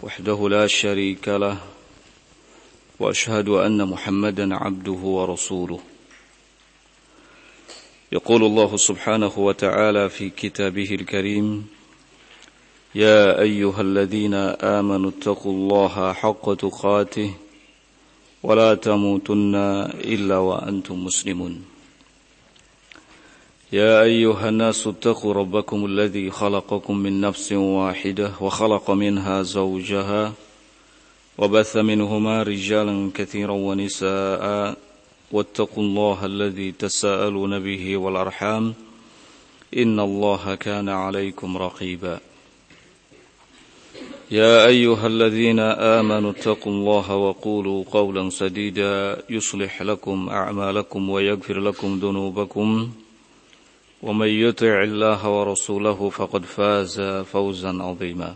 وحده لا شريك له وأشهد أن محمدا عبده ورسوله يقول الله سبحانه وتعالى في كتابه الكريم يا أيها الذين آمنوا اتقوا الله حق تقاته ولا تموتن إلا وأنتم مسلمون يا أيها الناس اتقوا ربكم الذي خلقكم من نفس واحدة وخلق منها زوجها وبث منهما رجالا كثيرا ونساء واتقوا الله الذي تساءلون به والأرحام إن الله كان عليكم رقيبا يا أيها الذين آمنوا اتقوا الله وقولوا قولا سديدا يصلح لكم أعمالكم ويغفر لكم ذنوبكم ومن يطع الله ورسوله فقد فاز فوزا عظيما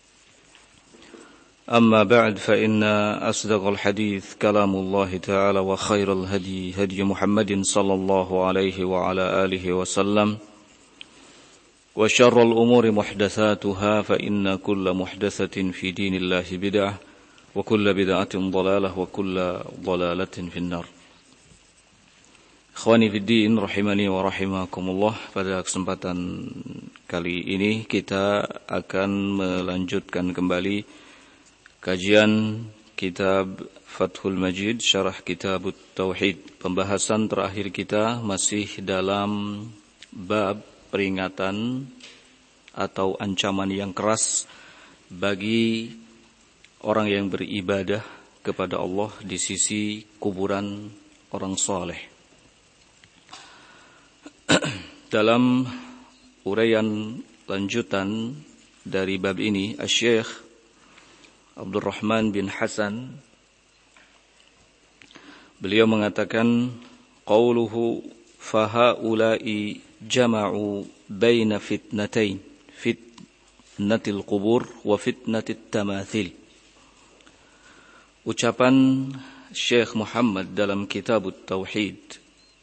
أما بعد فإن أصدق الحديث كلام الله تعالى وخير الهدي هدي محمد صلى الله عليه وعلى آله وسلم وشر الأمور محدثاتها فإن كل محدثة في دين الله بدعة وكل بدعة ضلالة وكل ضلالة في النار. Ikhwani fiddin rahimani wa rahimakumullah, pada kesempatan kali ini kita akan melanjutkan kembali kajian kitab Fathul Majid Syarah Kitab Tauhid. Pembahasan terakhir kita masih dalam bab peringatan atau ancaman yang keras bagi orang yang beribadah kepada Allah di sisi kuburan orang saleh. Dalam uraian lanjutan dari bab ini, Asy-Syaikh Abdul Rahman bin Hasan beliau mengatakan qauluhu fahaula'i jama'u baina fitnatain fitnatil qubur wa fitnatit tamathil. Ucapan Syekh Muhammad dalam Kitab Tauhid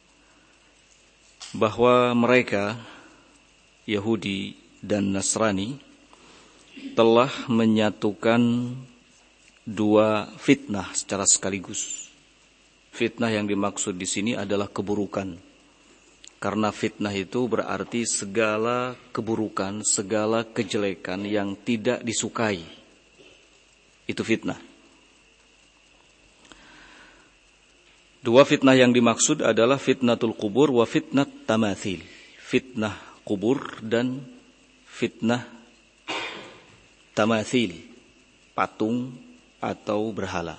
bahwa mereka Yahudi dan Nasrani telah menyatukan dua fitnah secara sekaligus. Fitnah yang dimaksud di sini adalah keburukan. Karena fitnah itu berarti segala keburukan, segala kejelekan yang tidak disukai. Itu fitnah. Dua fitnah yang dimaksud adalah fitnatul kubur wa fitnat tamathil. Fitnah kubur dan fitnah tamathil, patung atau berhala.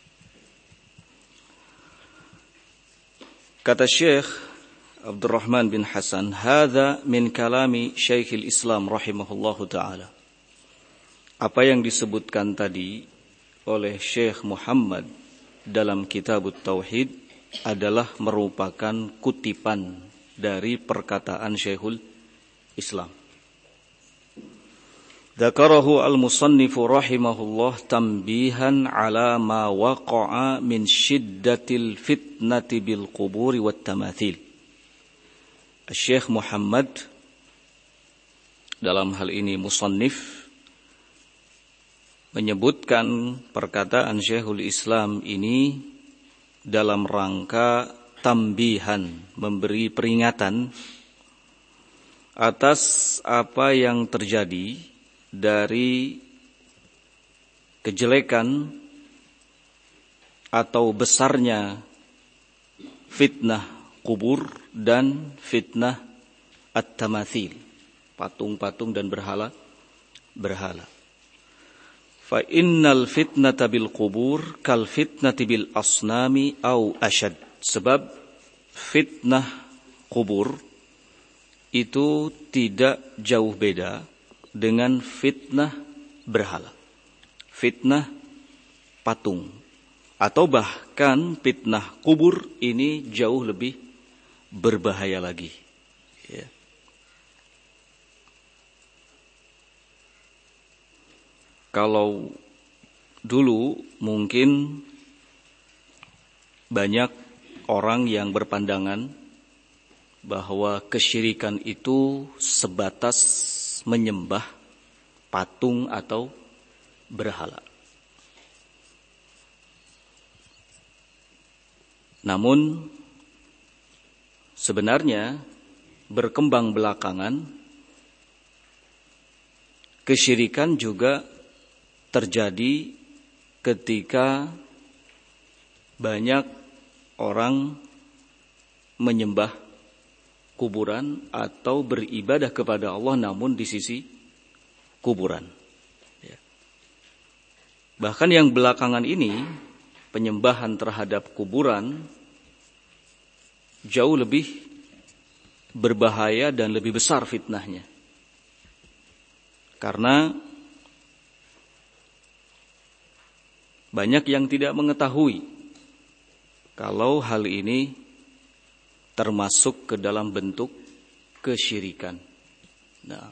Kata Syekh Abdurrahman bin Hasan, hadza min kalami Syekhul Islam rahimahullahu taala. Apa yang disebutkan tadi oleh Syekh Muhammad dalam Kitab Tauhid adalah merupakan kutipan dari perkataan Syekhul Islam. Dzakarahu al-musannifu rahimahullah tanbihan ala ma waqa'a min shiddatil fitnati bil quburi wat tamathil. Syekh Muhammad dalam hal ini musannif menyebutkan perkataan Syekhul Islam ini dalam rangka tambihan, memberi peringatan atas apa yang terjadi dari kejelekan atau besarnya fitnah kubur dan fitnah at-tamathil, patung-patung dan berhala. Fa innal fitnata bil qubur kal fitnati bil asnami au asyad. Sebab fitnah kubur itu tidak jauh beda dengan fitnah berhala, fitnah patung, atau bahkan fitnah kubur ini jauh lebih berbahaya lagi. Ya. Kalau dulu mungkin banyak orang yang berpandangan bahwa kesyirikan itu sebatas menyembah patung atau berhala. Namun sebenarnya berkembang belakangan kesyirikan juga terjadi ketika banyak orang menyembah kuburan atau beribadah kepada Allah namun di sisi kuburan. Bahkan yang belakangan ini penyembahan terhadap kuburan jauh lebih berbahaya dan lebih besar fitnahnya. Karena banyak yang tidak mengetahui kalau hal ini termasuk ke dalam bentuk kesyirikan. Nah,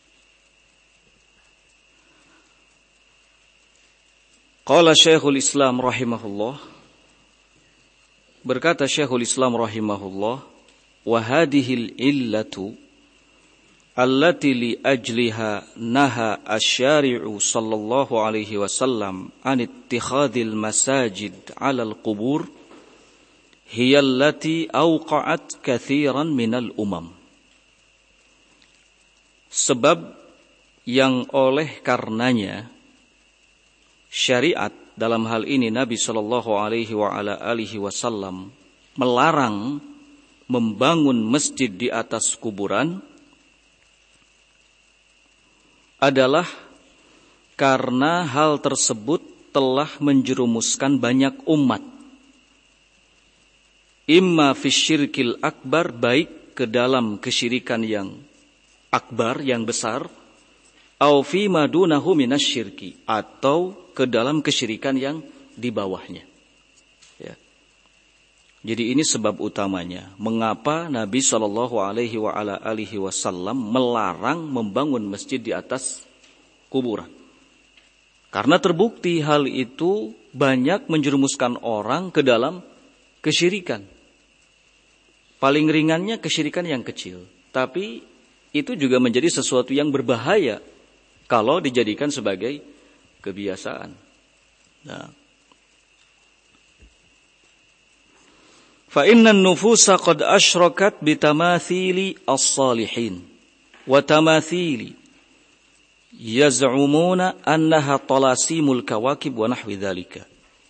qala Syekhul Islam rahimahullah, berkata Syekhul Islam rahimahullah, wa hadhil illatu allati li ajliha naha asy-syari'u sallallahu alaihi wasallam an ittikhadil masajid 'ala al-qubur hiya allati awqa'at katsiran minal umam. Sebab yang oleh karenanya syariat dalam hal ini Nabi sallallahu alaihi wa ala alihi wasallam melarang membangun masjid di atas kuburan adalah karena hal tersebut telah menjerumuskan banyak umat. Imma fisyirkil akbar, baik ke dalam kesyirikan yang akbar, yang besar, au fi madunahu minasyirki, atau ke dalam kesyirikan yang di bawahnya. Ya. Jadi ini sebab utamanya mengapa Nabi SAW melarang membangun masjid di atas kuburan. Karena terbukti hal itu banyak menjerumuskan orang ke dalam kesyirikan. Paling ringannya kesyirikan yang kecil, tapi itu juga menjadi sesuatu yang berbahaya kalau dijadikan sebagai kebiasaan. Nah, fa innan nufusa qad asyrakat bitamathili as-salihin wa tamathili yaz'umuna annaha talasimul kawakib wa nahwi dzalika.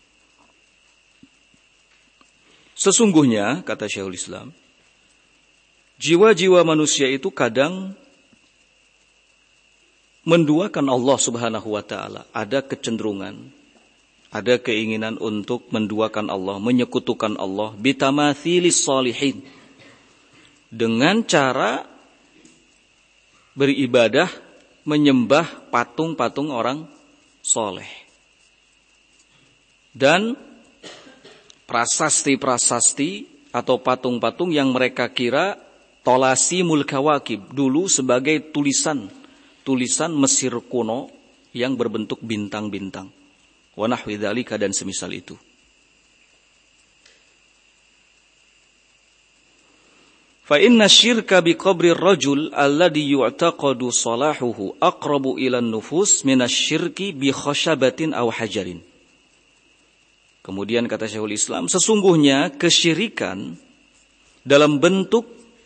Sesungguhnya, kata Syekhul Islam, jiwa-jiwa manusia itu kadang menduakan Allah Subhanahu wa taala, ada kecenderungan, ada keinginan untuk menduakan Allah, menyekutukan Allah bitamatsilis sholihin, dengan cara beribadah menyembah patung-patung orang soleh dan prasasti-prasasti atau patung-patung yang mereka kira tolasimul kawakib, dulu sebagai tulisan Mesir kuno yang berbentuk bintang-bintang. Wa nahwi dzalika, dan semisal itu. Fa inna syirka bi qabri ar-rajul alladhi yu'taqadu salahuhu aqrabu ila an-nufus min asy-syirki bi khashabatin aw hajarin. Kemudian kata Syekhul Islam, sesungguhnya kesyirikan dalam bentuk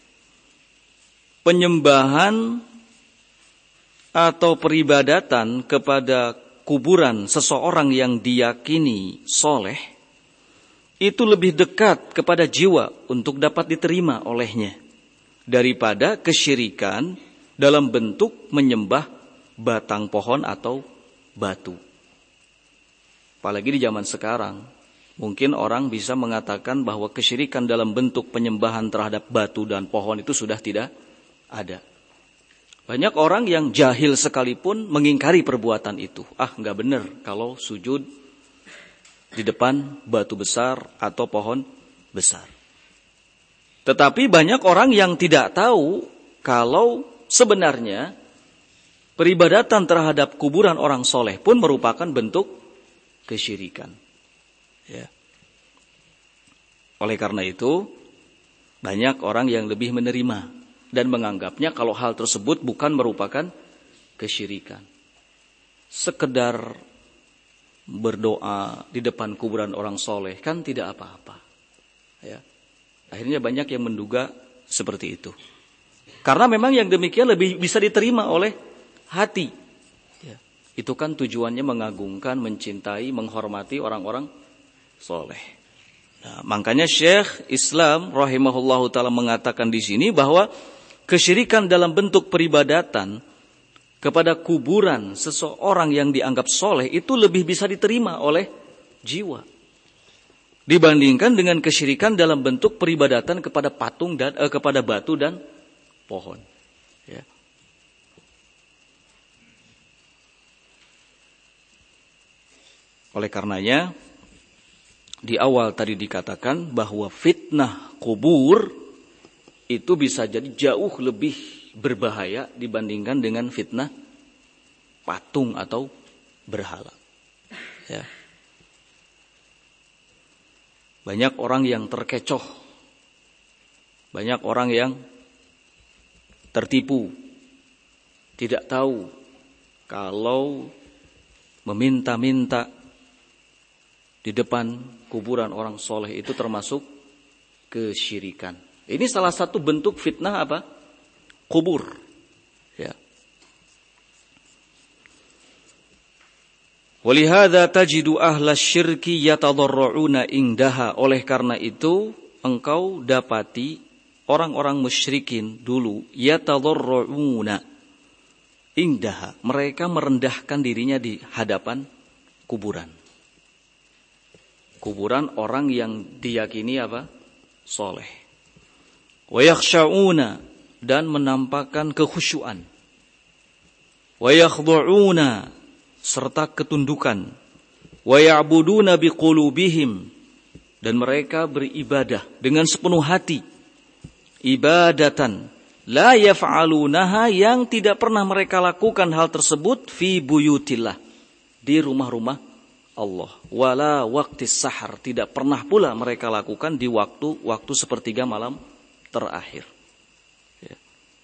penyembahan atau peribadatan kepada kuburan seseorang yang diyakini soleh, itu lebih dekat kepada jiwa untuk dapat diterima olehnya daripada kesyirikan dalam bentuk menyembah batang pohon atau batu. Apalagi di zaman sekarang, mungkin orang bisa mengatakan bahwa kesyirikan dalam bentuk penyembahan terhadap batu dan pohon itu sudah tidak ada. Banyak orang yang jahil sekalipun mengingkari perbuatan itu. Enggak benar kalau sujud di depan batu besar atau pohon besar. Tetapi banyak orang yang tidak tahu kalau sebenarnya peribadatan terhadap kuburan orang soleh pun merupakan bentuk kesyirikan. Ya. Oleh karena itu, banyak orang yang lebih menerima dan menganggapnya kalau hal tersebut bukan merupakan kesyirikan. Sekedar berdoa di depan kuburan orang soleh, kan tidak apa-apa. Ya. Akhirnya banyak yang menduga seperti itu. Karena memang yang demikian lebih bisa diterima oleh hati. Ya. Itu kan tujuannya mengagungkan, mencintai, menghormati orang-orang soleh. Nah, makanya Syekh Islam rahimahullahu ta'ala mengatakan di sini bahwa kesyirikan dalam bentuk peribadatan kepada kuburan seseorang yang dianggap soleh itu lebih bisa diterima oleh jiwa dibandingkan dengan kesyirikan dalam bentuk peribadatan kepada patung dan kepada batu dan pohon. Ya. Oleh karenanya di awal tadi dikatakan bahwa fitnah kubur itu bisa jadi jauh lebih berbahaya dibandingkan dengan fitnah patung atau berhala. Ya. Banyak orang yang terkecoh, banyak orang yang tertipu, tidak tahu kalau meminta-minta di depan kuburan orang soleh itu termasuk kesyirikan. Ini salah satu bentuk fitnah apa? Kubur. Ya. Walihada tajidu ahla syirki yatadarru'una indaha. Oleh karena itu engkau dapati orang-orang musyrikin dulu yatadarru'una indaha. Mereka merendahkan dirinya di hadapan kuburan. Kuburan orang yang diyakini apa? Soleh. Wa yakhsha'una, dan menampakkan kekhusyuan. Wa yakhdu'una, serta ketundukan. Wa ya'buduna biqulubihim, dan mereka beribadah dengan sepenuh hati. Ibadatan la yaf'alunaha, yang tidak pernah mereka lakukan hal tersebut fi buyutillah, di rumah-rumah Allah. Wala waqtis sahar, tidak pernah pula mereka lakukan di waktu sepertiga malam terakhir. Ya.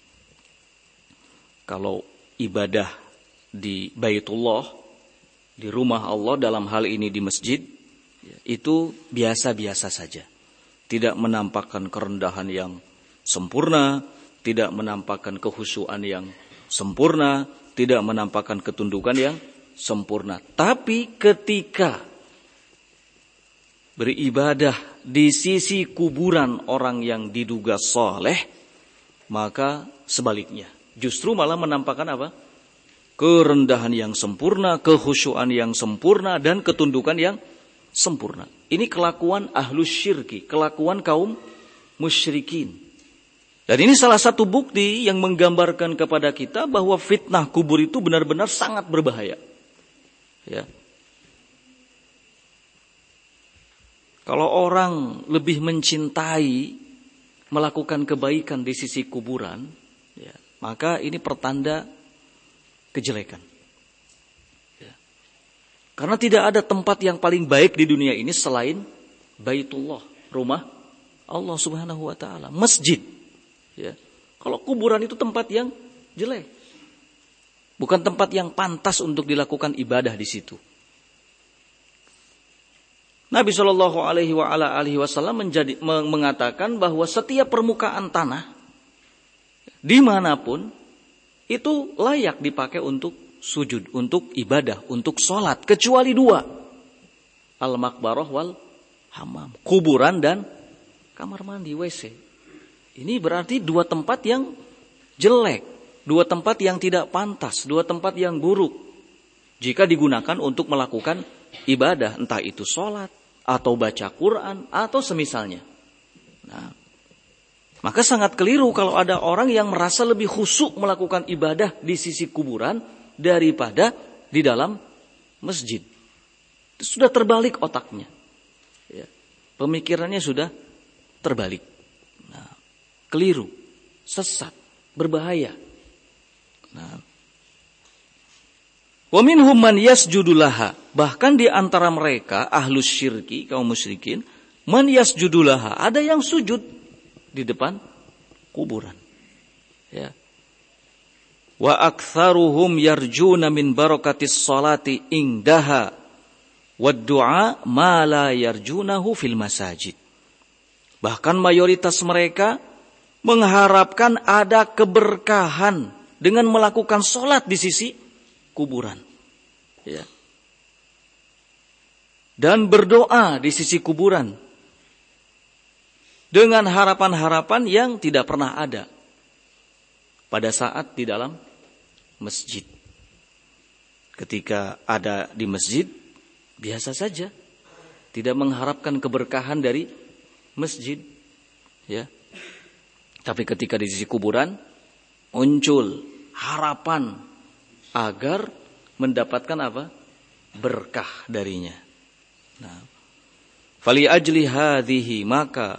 Kalau ibadah di Baitullah, di rumah Allah, dalam hal ini di masjid, ya, itu biasa-biasa saja. Tidak menampakkan kerendahan yang sempurna, tidak menampakkan kekhusyuan yang sempurna, tidak menampakkan ketundukan yang sempurna. Tapi ketika beribadah di sisi kuburan orang yang diduga soleh, maka sebaliknya, justru malah menampakkan apa? Kerendahan yang sempurna, kekhusyuan yang sempurna, dan ketundukan yang sempurna. Ini kelakuan ahlus syirki, kelakuan kaum musyrikin. Dan ini salah satu bukti yang menggambarkan kepada kita bahwa fitnah kubur itu benar-benar sangat berbahaya. Ya. Kalau orang lebih mencintai melakukan kebaikan di sisi kuburan, ya, maka ini pertanda kejelekan. Ya. Karena tidak ada tempat yang paling baik di dunia ini selain Baitullah, rumah Allah Subhanahu wa taala, masjid. Ya. Kalau kuburan itu tempat yang jelek, bukan tempat yang pantas untuk dilakukan ibadah di situ. Nabi Shallallahu Alaihi Wasallam mengatakan bahwa setiap permukaan tanah dimanapun itu layak dipakai untuk sujud, untuk ibadah, untuk sholat, kecuali dua: al-maqbarah wal hammam, kuburan dan kamar mandi, WC. Ini berarti dua tempat yang jelek, dua tempat yang tidak pantas, dua tempat yang buruk jika digunakan untuk melakukan ibadah, entah itu sholat atau baca Quran atau semisalnya. Nah, maka sangat keliru kalau ada orang yang merasa lebih khusyuk melakukan ibadah di sisi kuburan daripada di dalam masjid. Itu sudah terbalik otaknya. Ya, pemikirannya sudah terbalik. Nah, keliru, sesat, berbahaya. Nah, wa minhum man yasjudu laha, bahkan di antara mereka ahlus syirki, kaum musyrikin, man yasjudu laha, ada yang sujud di depan kuburan. Ya. Wa aktsaruhum yarjuna min barakatis sholati indaha wad du'a ma la yarjunahu fil masajid. Bahkan mayoritas mereka mengharapkan ada keberkahan dengan melakukan sholat di sisi kuburan. Ya. Dan berdoa di sisi kuburan. Dengan harapan-harapan yang tidak pernah ada pada saat di dalam masjid. Ketika ada di masjid, biasa saja. Tidak mengharapkan keberkahan dari masjid. Ya. Tapi ketika di sisi kuburan, muncul harapan agar mendapatkan apa? Berkah darinya. Nah, fali ajli hadhihi, maka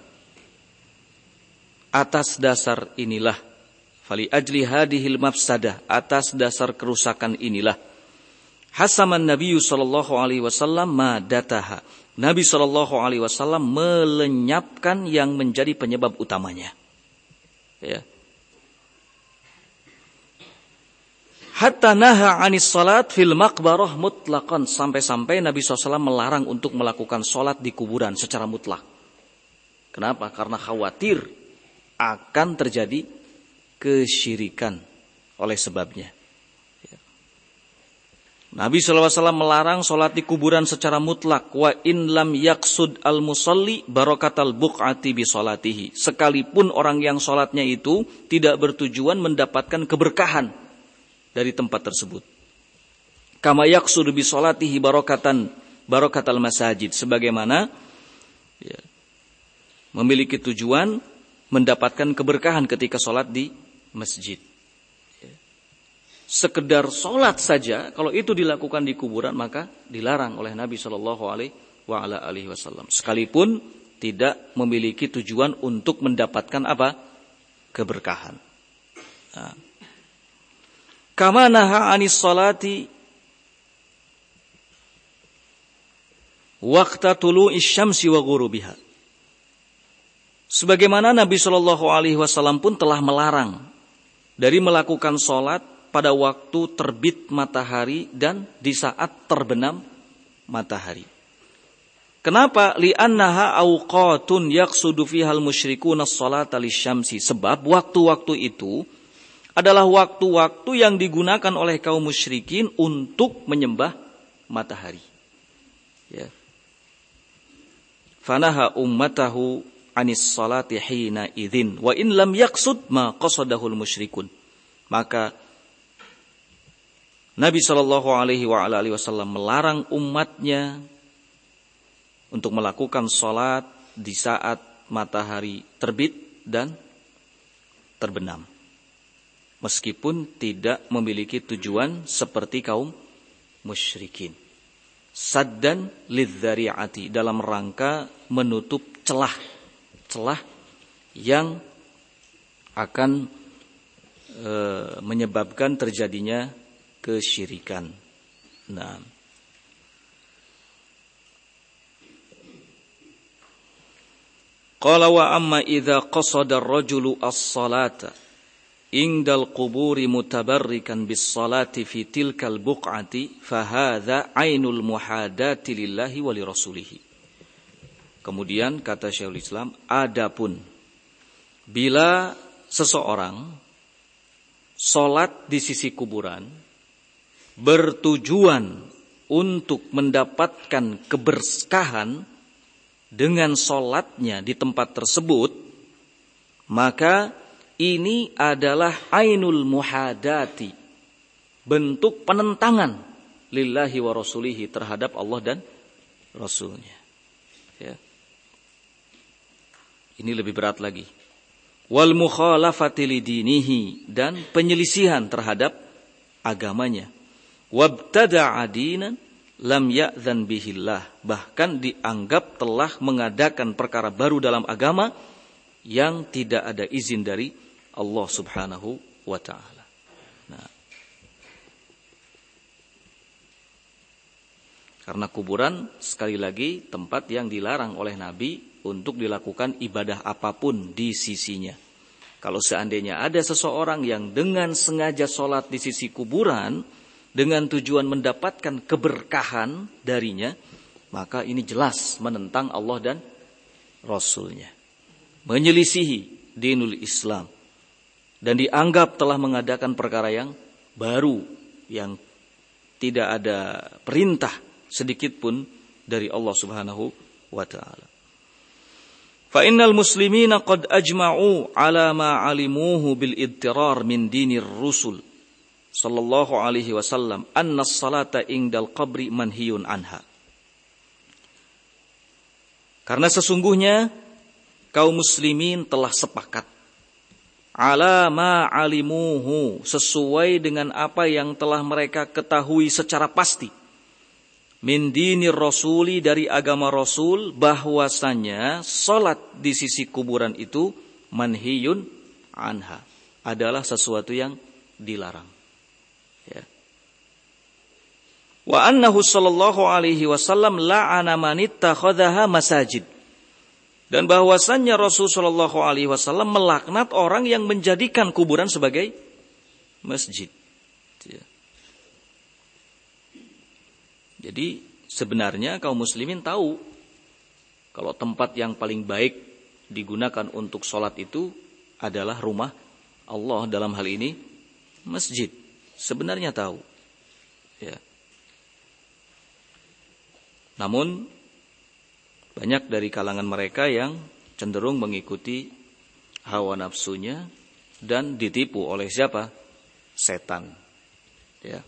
atas dasar inilah, fali ajli hadhil mafsadah, atas dasar kerusakan inilah, hasaman Nabi sallallahu alaihi wasallam madataha. Nabi sallallahu alaihi wasallam melenyapkan yang menjadi penyebab utamanya. Ya. Hatta naha anis salat fil maqbarah mutlaqan, sampai-sampai Nabi SAW melarang untuk melakukan salat di kuburan secara mutlak. Kenapa? Karena khawatir akan terjadi kesyirikan oleh sebabnya. Nabi SAW melarang sholat di kuburan secara mutlak. Wa in lam yaksud al-musalli barakatal buq'ati bi sholatihi. Sekalipun orang yang sholatnya itu tidak bertujuan mendapatkan keberkahan dari tempat tersebut. Kama yaksud bi sholatihi barakatal masajid. Sebagaimana ya, memiliki tujuan mendapatkan keberkahan ketika sholat di masjid. Sekedar sholat saja, kalau itu dilakukan di kuburan, maka dilarang oleh Nabi Shallallahu Alaihi Wasallam. Sekalipun tidak memiliki tujuan untuk mendapatkan apa? Keberkahan. Nah. Kama naha anis sholati waqta tulu'is syamsi wa ghurubiha. Sebagaimana Nabi Shallallahu Alaihi Wasallam pun telah melarang dari melakukan sholat pada waktu terbit matahari dan di saat terbenam matahari. Kenapa? Li'annaha awqatun yaqsudu fihal musyrikuuna as-salata lisyamsi. Sebab waktu-waktu itu adalah waktu-waktu yang digunakan oleh kaum musyrikin untuk menyembah matahari. Ya. Fanaha ummatahu anis salati hina idzin wa in lam yaqsud ma qasadahul musyrikun. Maka Nabi Shallallahu Alaihi Wasallam melarang umatnya untuk melakukan sholat di saat matahari terbit dan terbenam, meskipun tidak memiliki tujuan seperti kaum musyrikin. Saddan lidzari'ati, dalam rangka menutup celah yang akan menyebabkan terjadinya kesyirikan. Nah, qala wa amma idza qasada ar-rajulu as-salata indal quburi mutabarrikan bis-salati fi tilkal buq'ati fa hadza ainul muhadati lillahi wa li rasulih. Kemudian kata Syekhul Islam, adapun bila seseorang salat di sisi kuburan bertujuan untuk mendapatkan keberkahan dengan sholatnya di tempat tersebut, maka ini adalah ainul muhadati, bentuk penentangan lillahi wa rasulihi, terhadap Allah dan Rasulnya. Ya. Ini lebih berat lagi. Wal mukhalafati lidinihi, dan penyelisihan terhadap agamanya. Wabtada'a dinan lam ya'zan bihillah, bahkan dianggap telah mengadakan perkara baru dalam agama yang tidak ada izin dari Allah Subhanahu wa ta'ala. Nah, karena kuburan sekali lagi tempat yang dilarang oleh Nabi untuk dilakukan ibadah apapun di sisinya. Kalau seandainya ada seseorang yang dengan sengaja sholat di sisi kuburan dengan tujuan mendapatkan keberkahan darinya, maka ini jelas menentang Allah dan Rasulnya, menyelisihi dinul Islam, dan dianggap telah mengadakan perkara yang baru, yang tidak ada perintah sedikit pun dari Allah Subhanahu wa ta'ala. Fa innal muslimina qad ajma'u ala ma 'alimuhu bil idtirar min dinir rusul sallallahu alaihi wasallam anna as-salata indal qabri manhiyun anha. Karena sesungguhnya kaum muslimin telah sepakat ala ma 'alimuhu, sesuai dengan apa yang telah mereka ketahui secara pasti, min dinir rasuli, dari agama Rasul, bahwasanya salat di sisi kuburan itu manhiyun anha, adalah sesuatu yang dilarang. Ya. Wa annahu sallallahu alaihi wasallam la'ana man ittakhadhaha masajid. Dan bahwasannya Rasul sallallahu alaihi wasallam melaknat orang yang menjadikan kuburan sebagai masjid. Ya. Jadi sebenarnya kaum muslimin tahu kalau tempat yang paling baik digunakan untuk sholat itu adalah rumah Allah, dalam hal ini masjid. Sebenarnya tahu. Ya. Namun banyak dari kalangan mereka yang cenderung mengikuti hawa nafsunya dan ditipu oleh siapa? Setan. Ya.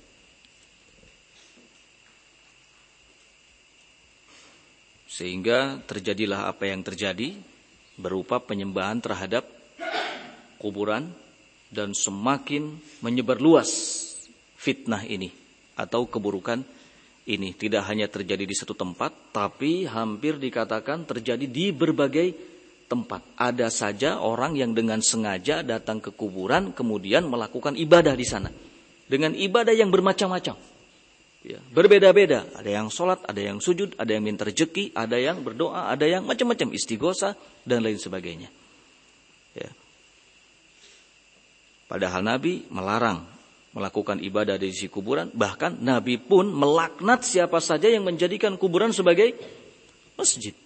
Sehingga terjadilah apa yang terjadi, berupa penyembahan terhadap kuburan, dan semakin menyebar luas fitnah ini atau keburukan ini. Tidak hanya terjadi di satu tempat, tapi hampir dikatakan terjadi di berbagai tempat. Ada saja orang yang dengan sengaja datang ke kuburan kemudian melakukan ibadah di sana dengan ibadah yang bermacam-macam. Ya, berbeda-beda. Ada yang sholat, ada yang sujud, ada yang minta rezeki, ada yang berdoa, ada yang macam-macam istighosa dan lain sebagainya. Ya. Padahal Nabi melarang melakukan ibadah di sisi kuburan. Bahkan Nabi pun melaknat siapa saja yang menjadikan kuburan sebagai masjid.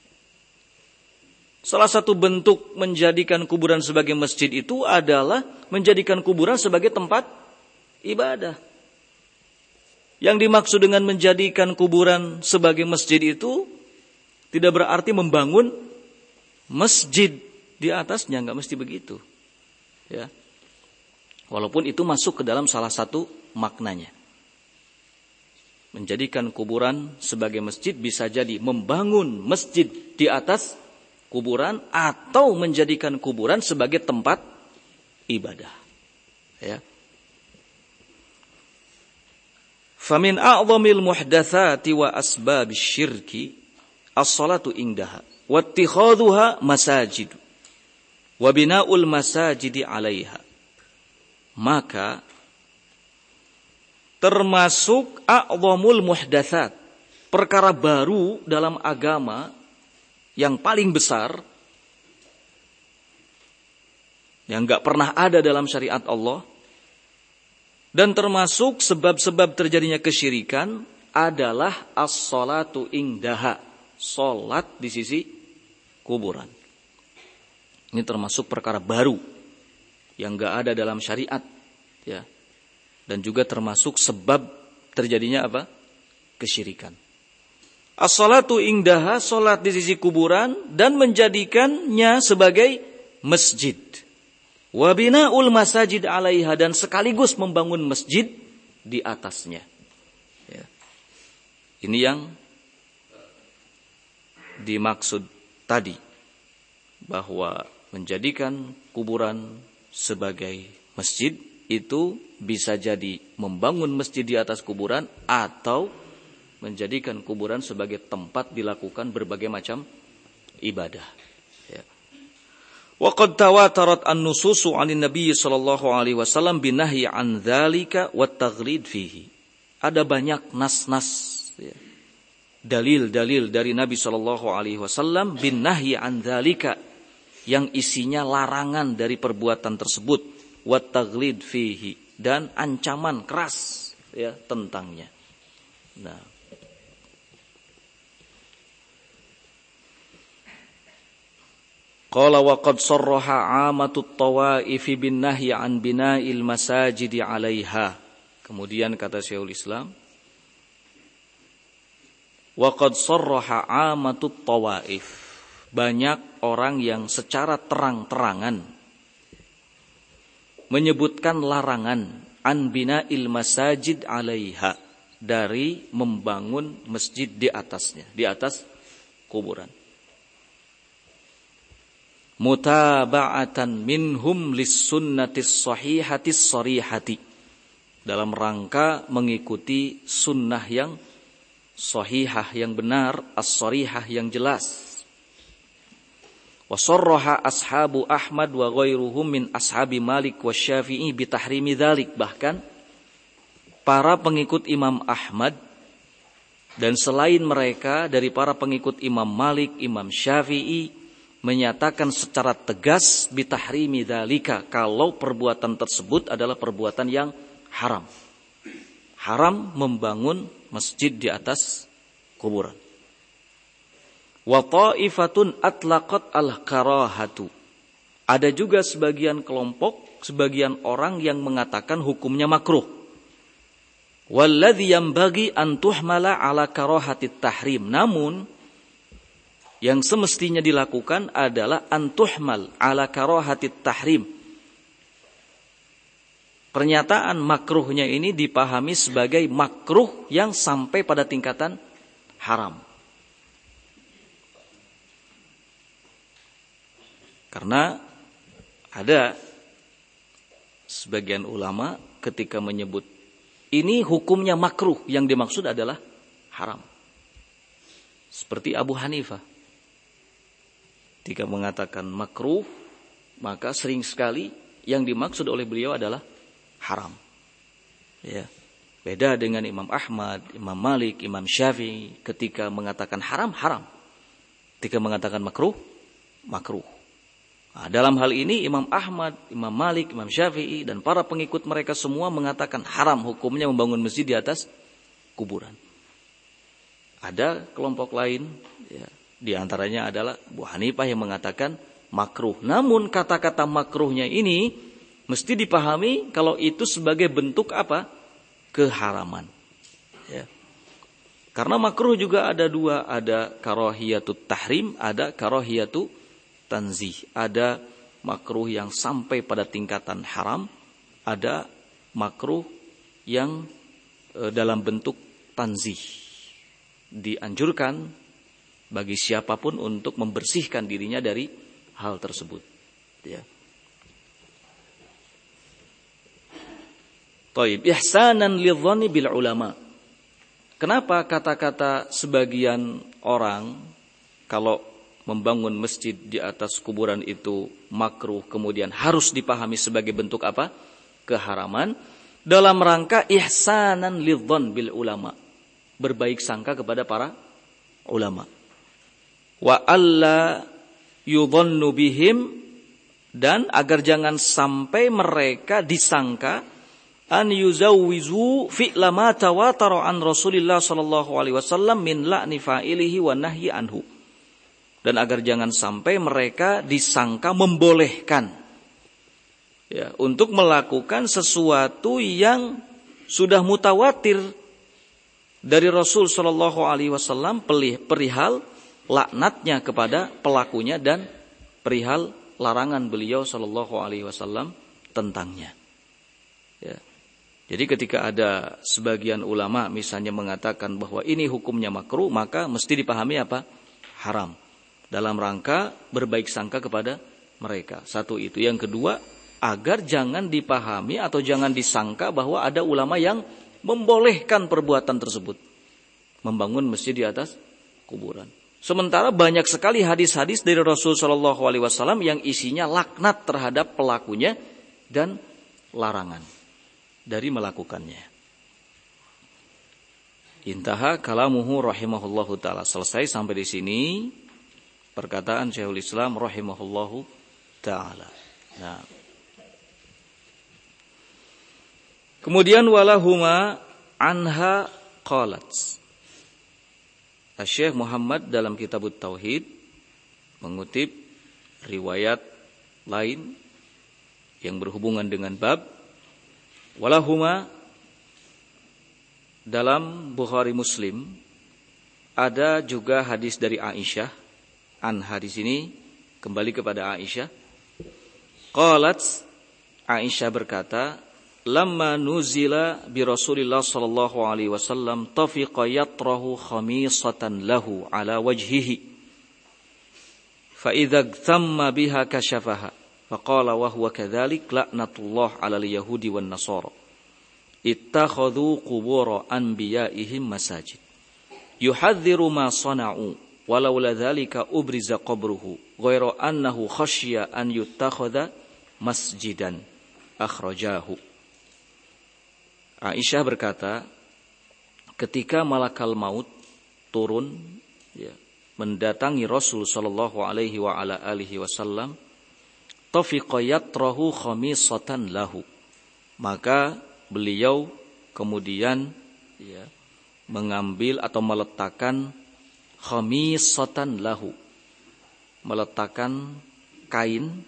Salah satu bentuk menjadikan kuburan sebagai masjid itu adalah menjadikan kuburan sebagai tempat ibadah. Yang dimaksud dengan menjadikan kuburan sebagai masjid itu tidak berarti membangun masjid di atasnya, nggak mesti begitu. Ya. Walaupun itu masuk ke dalam salah satu maknanya. Menjadikan kuburan sebagai masjid bisa jadi membangun masjid di atas kuburan atau menjadikan kuburan sebagai tempat ibadah. Ya. Famin a'zamil muhdatsati wa asbabish syirki as-salatu indaha wa ittikhadhuha masajid wa bina'ul masajidi 'alaiha. Maka termasuk a'zamul muhdatsat, perkara baru dalam agama yang paling besar, yang enggak pernah ada dalam syariat Allah, dan termasuk sebab-sebab terjadinya kesyirikan adalah as-salatu indaha, salat di sisi kuburan. Ini termasuk perkara baru yang enggak ada dalam syariat, ya. Dan juga termasuk sebab terjadinya apa? Kesyirikan. As-salatu indaha, salat di sisi kuburan dan menjadikannya sebagai masjid. Wa bina'ul masajid 'alaiha, dan sekaligus membangun masjid di atasnya. Ya. Ini yang dimaksud tadi, bahwa menjadikan kuburan sebagai masjid itu bisa jadi membangun masjid di atas kuburan atau menjadikan kuburan sebagai tempat dilakukan berbagai macam ibadah. Ya. Wa qad tawatarat an-nususu 'anin Nabi sallallahu alaihi wasallam binahyi an dzalika wat taghlid fihi. Ada banyak nas-nas, ya, dalil-dalil dari Nabi sallallahu alaihi wasallam binahyi an dzalika, yang isinya larangan dari perbuatan tersebut, wat taghlid fihi, dan ancaman keras, ya, tentangnya. Nah, Qala wa qad sarraha 'amatut tawaifi bin nahyi an bina'il masajidi 'alaiha. Kemudian kata Syekhul Islam, wa qad sarraha 'amatut tawaif. Banyak orang yang secara terang-terangan menyebutkan larangan an bina'il masajid 'alaiha, dari membangun masjid di atasnya, di atas kuburan. Mutaba'atan minhum lis-sunnatis sahihatis sharihati, dalam rangka mengikuti sunnah yang sahihah, yang benar, as-sharihah, yang jelas. Wa sarraha ashabu Ahmad wa ghairuhum min ashabi Malik wa Syafi'i bi tahrimi dzalik. Bahkan para pengikut Imam Ahmad dan selain mereka dari para pengikut Imam Malik, Imam Syafi'i menyatakan secara tegas bitahrimi dzalika, kalau perbuatan tersebut adalah perbuatan yang haram. Haram membangun masjid di atas kuburan. Wa ta'ifatun atlaqat al-karahatu. Ada juga sebagian kelompok, sebagian orang yang mengatakan hukumnya makruh. Walladzi yanbaghi an tuhmala ala karahatit tahrim. Namun yang semestinya dilakukan adalah antuhmal ala karahatit tahrim. Pernyataan makruhnya ini dipahami sebagai makruh yang sampai pada tingkatan haram. Karena ada sebagian ulama ketika menyebut ini hukumnya makruh, yang dimaksud adalah haram. Seperti Abu Hanifah. Ketika mengatakan makruh, maka sering sekali yang dimaksud oleh beliau adalah haram. Ya. Beda dengan Imam Ahmad, Imam Malik, Imam Syafi'i. Ketika mengatakan haram, haram. Ketika mengatakan makruh, makruh. Nah, dalam hal ini Imam Ahmad, Imam Malik, Imam Syafi'i dan para pengikut mereka semua mengatakan haram hukumnya membangun masjid di atas kuburan. Ada kelompok lain, ya, di antaranya adalah Abu Hanifah yang mengatakan makruh. Namun kata-kata makruhnya ini mesti dipahami kalau itu sebagai bentuk apa? Keharaman. Ya. Karena makruh juga ada dua, ada karahiyatut tahrim, ada karahiyatut tanzih. Ada makruh yang sampai pada tingkatan haram, ada makruh yang dalam bentuk tanzih. Dianjurkan bagi siapapun untuk membersihkan dirinya dari hal tersebut. Ya. Taib, ihsanan lidhanni bil ulama. Kenapa kata-kata sebagian orang kalau membangun masjid di atas kuburan itu makruh, kemudian harus dipahami sebagai bentuk apa? Keharaman, dalam rangka ihsanan lidhann bil ulama. Berbaik sangka kepada para ulama. Wa alla yudhannu bihim, dan agar jangan sampai mereka disangka an yuzawwizu fi'la ma tawatara an Rasulillah sallallahu alaihi wasallam min la'ni fa'ilihi wa nahyi anhu. Dan agar jangan sampai mereka disangka membolehkan, ya, untuk melakukan sesuatu yang sudah mutawatir dari Rasul sallallahu alaihi wasallam perihal laknatnya kepada pelakunya dan perihal larangan beliau sallallahu alaihi wasallam tentangnya. Ya. Jadi ketika ada sebagian ulama misalnya mengatakan bahwa ini hukumnya makruh, maka mesti dipahami apa? Haram. Dalam rangka berbaik sangka kepada mereka. Satu itu. Yang kedua, agar jangan dipahami atau jangan disangka bahwa ada ulama yang membolehkan perbuatan tersebut. Membangun masjid di atas kuburan. Sementara banyak sekali hadis-hadis dari Rasul Shallallahu Alaihi Wasallam yang isinya laknat terhadap pelakunya dan larangan dari melakukannya. Intaha kalamuhu rahimahullahu taala. Selesai sampai di sini perkataan Syekhul Islam rahimahullahu taala. Nah, kemudian walahuma anha qalat. Syekh Muhammad dalam Kitabut Tauhid mengutip riwayat lain yang berhubungan dengan bab. Walahuma, dalam Bukhari Muslim ada juga hadis dari Aisyah. Hadis ini kembali kepada Aisyah. Qalat, Aisyah berkata, lamma nuzila bi Rasulillah sallallahu alaihi wasallam tafiqa yatrahu khamisatan lahu ala wajhihi fa idza thamma biha kashafaha faqala wa huwa kadzalik la'natullah 'alal yahudi wan nasara ittakhadhu qubur anbiya'ihim masajid yuhadziru ma sana'u walau la dzalika ubriza qabruhu ghairu annahu khasyiya an yuttakhadha masjidan akhrajahu. Aisyah berkata, ketika malakal maut turun mendatangi Rasul sallallahu alaihi wa ala alihi wasallam, tafiqa yatrahu khamisatan lahu, maka beliau kemudian mengambil atau meletakkan khamisatan lahu, meletakkan kain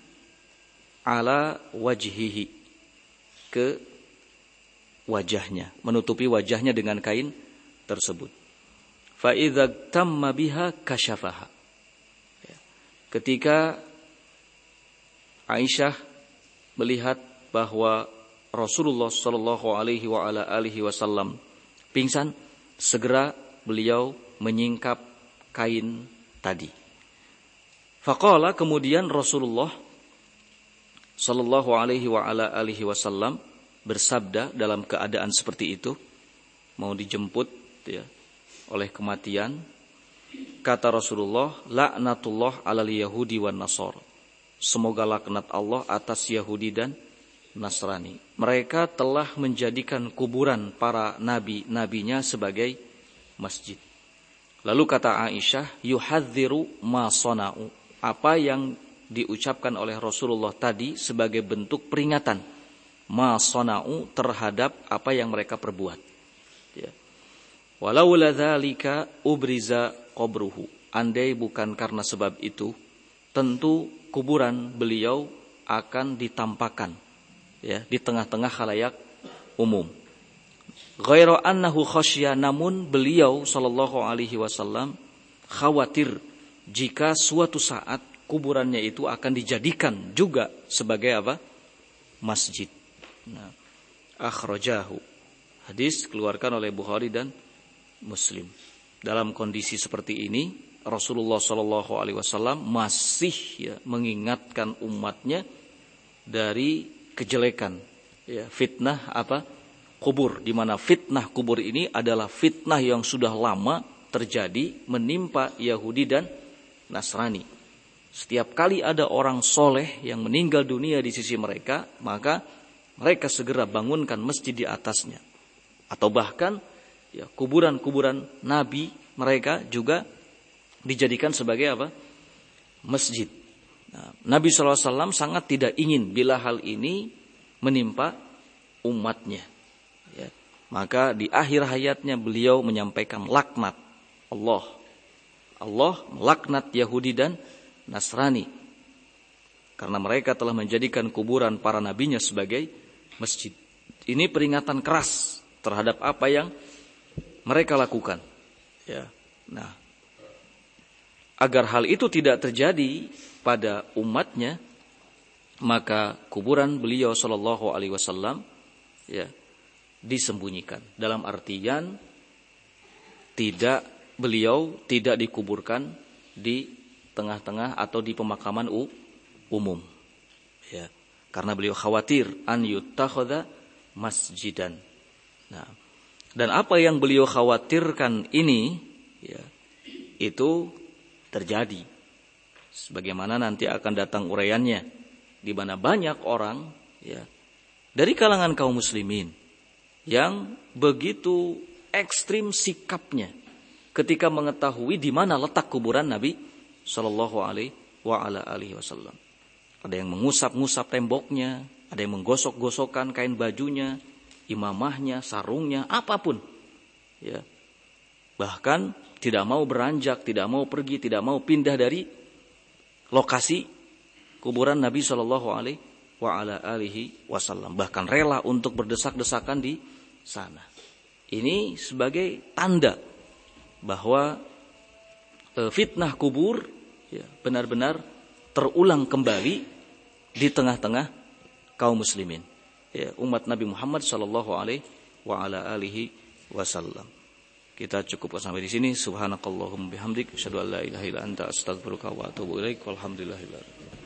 ala wajhihi, ke wajahnya, menutupi wajahnya dengan kain tersebut. Fa idza tamma biha kashafaha. Ketika Aisyah melihat bahwa Rasulullah sallallahu alaihi wa ala alihi wasallam pingsan, segera beliau menyingkap kain tadi. Faqala, kemudian Rasulullah sallallahu alaihi wa ala alihi wasallam bersabda dalam keadaan seperti itu, mau dijemput oleh kematian. Kata Rasulullah, laknatullah alal yahudi wan nasara, semoga laknat Allah atas Yahudi dan Nasrani. Mereka telah menjadikan kuburan para nabi-nabinya sebagai masjid. Lalu kata Aisyah, yuhadziru ma sana'u, apa yang diucapkan oleh Rasulullah tadi sebagai bentuk peringatan, ma sana'u, terhadap apa yang mereka perbuat. Walau ladzalika ubriza qabruhu, andai bukan karena sebab itu, tentu kuburan beliau akan ditampakkan di tengah-tengah khalayak umum. Ghairu annahu khasya, namun beliau sallallahu alaihi wasallam khawatir jika suatu saat kuburannya itu akan dijadikan juga sebagai apa? Masjid. Nah, akhrajahu. Hadis keluarkan oleh Bukhari dan Muslim. Dalam kondisi seperti ini, Rasulullah sallallahu alaihi wasallam masih mengingatkan umatnya dari kejelekan, fitnah kubur, di mana fitnah kubur ini adalah fitnah yang sudah lama terjadi menimpa Yahudi dan Nasrani. Setiap kali ada orang soleh yang meninggal dunia di sisi mereka, maka mereka segera bangunkan masjid di atasnya. Atau bahkan kuburan-kuburan nabi mereka juga dijadikan sebagai masjid. Nah, Nabi SAW sangat tidak ingin bila hal ini menimpa umatnya. Maka di akhir hayatnya beliau menyampaikan laknat Allah. Allah melaknat Yahudi dan Nasrani karena mereka telah menjadikan kuburan para nabinya sebagai masjid. Ini peringatan keras terhadap apa yang mereka lakukan. Nah, agar hal itu tidak terjadi pada umatnya, maka kuburan beliau sallallahu alaihi wasallam disembunyikan. Dalam artian beliau tidak dikuburkan di tengah-tengah atau di pemakaman umum. Karena beliau khawatir an yuttakhadha masjidan. Nah, dan apa yang beliau khawatirkan ini itu terjadi. Sebagaimana nanti akan datang uraiannya, di mana banyak orang dari kalangan kaum muslimin yang begitu ekstrim sikapnya ketika mengetahui di mana letak kuburan Nabi sallallahu alaihi wasallam. Ada yang mengusap-ngusap temboknya, ada yang menggosok-gosokkan kain bajunya, imamahnya, sarungnya, apapun. Bahkan tidak mau beranjak, tidak mau pergi, tidak mau pindah dari lokasi kuburan Nabi Shallallahu Alaihi Wasallam, bahkan rela untuk berdesak-desakan di sana. Ini sebagai tanda bahwa fitnah kubur ya, benar-benar terulang kembali di tengah-tengah kaum muslimin, ya, umat Nabi Muhammad Shallallahu Alaihi Wasallam. Kita cukupkan sampai di sini. Subhanakallahumma bihamdik, asyhadu an la ilaha illa anta, astaghfiruka wa atubu ilaik. Walhamdulillahillah.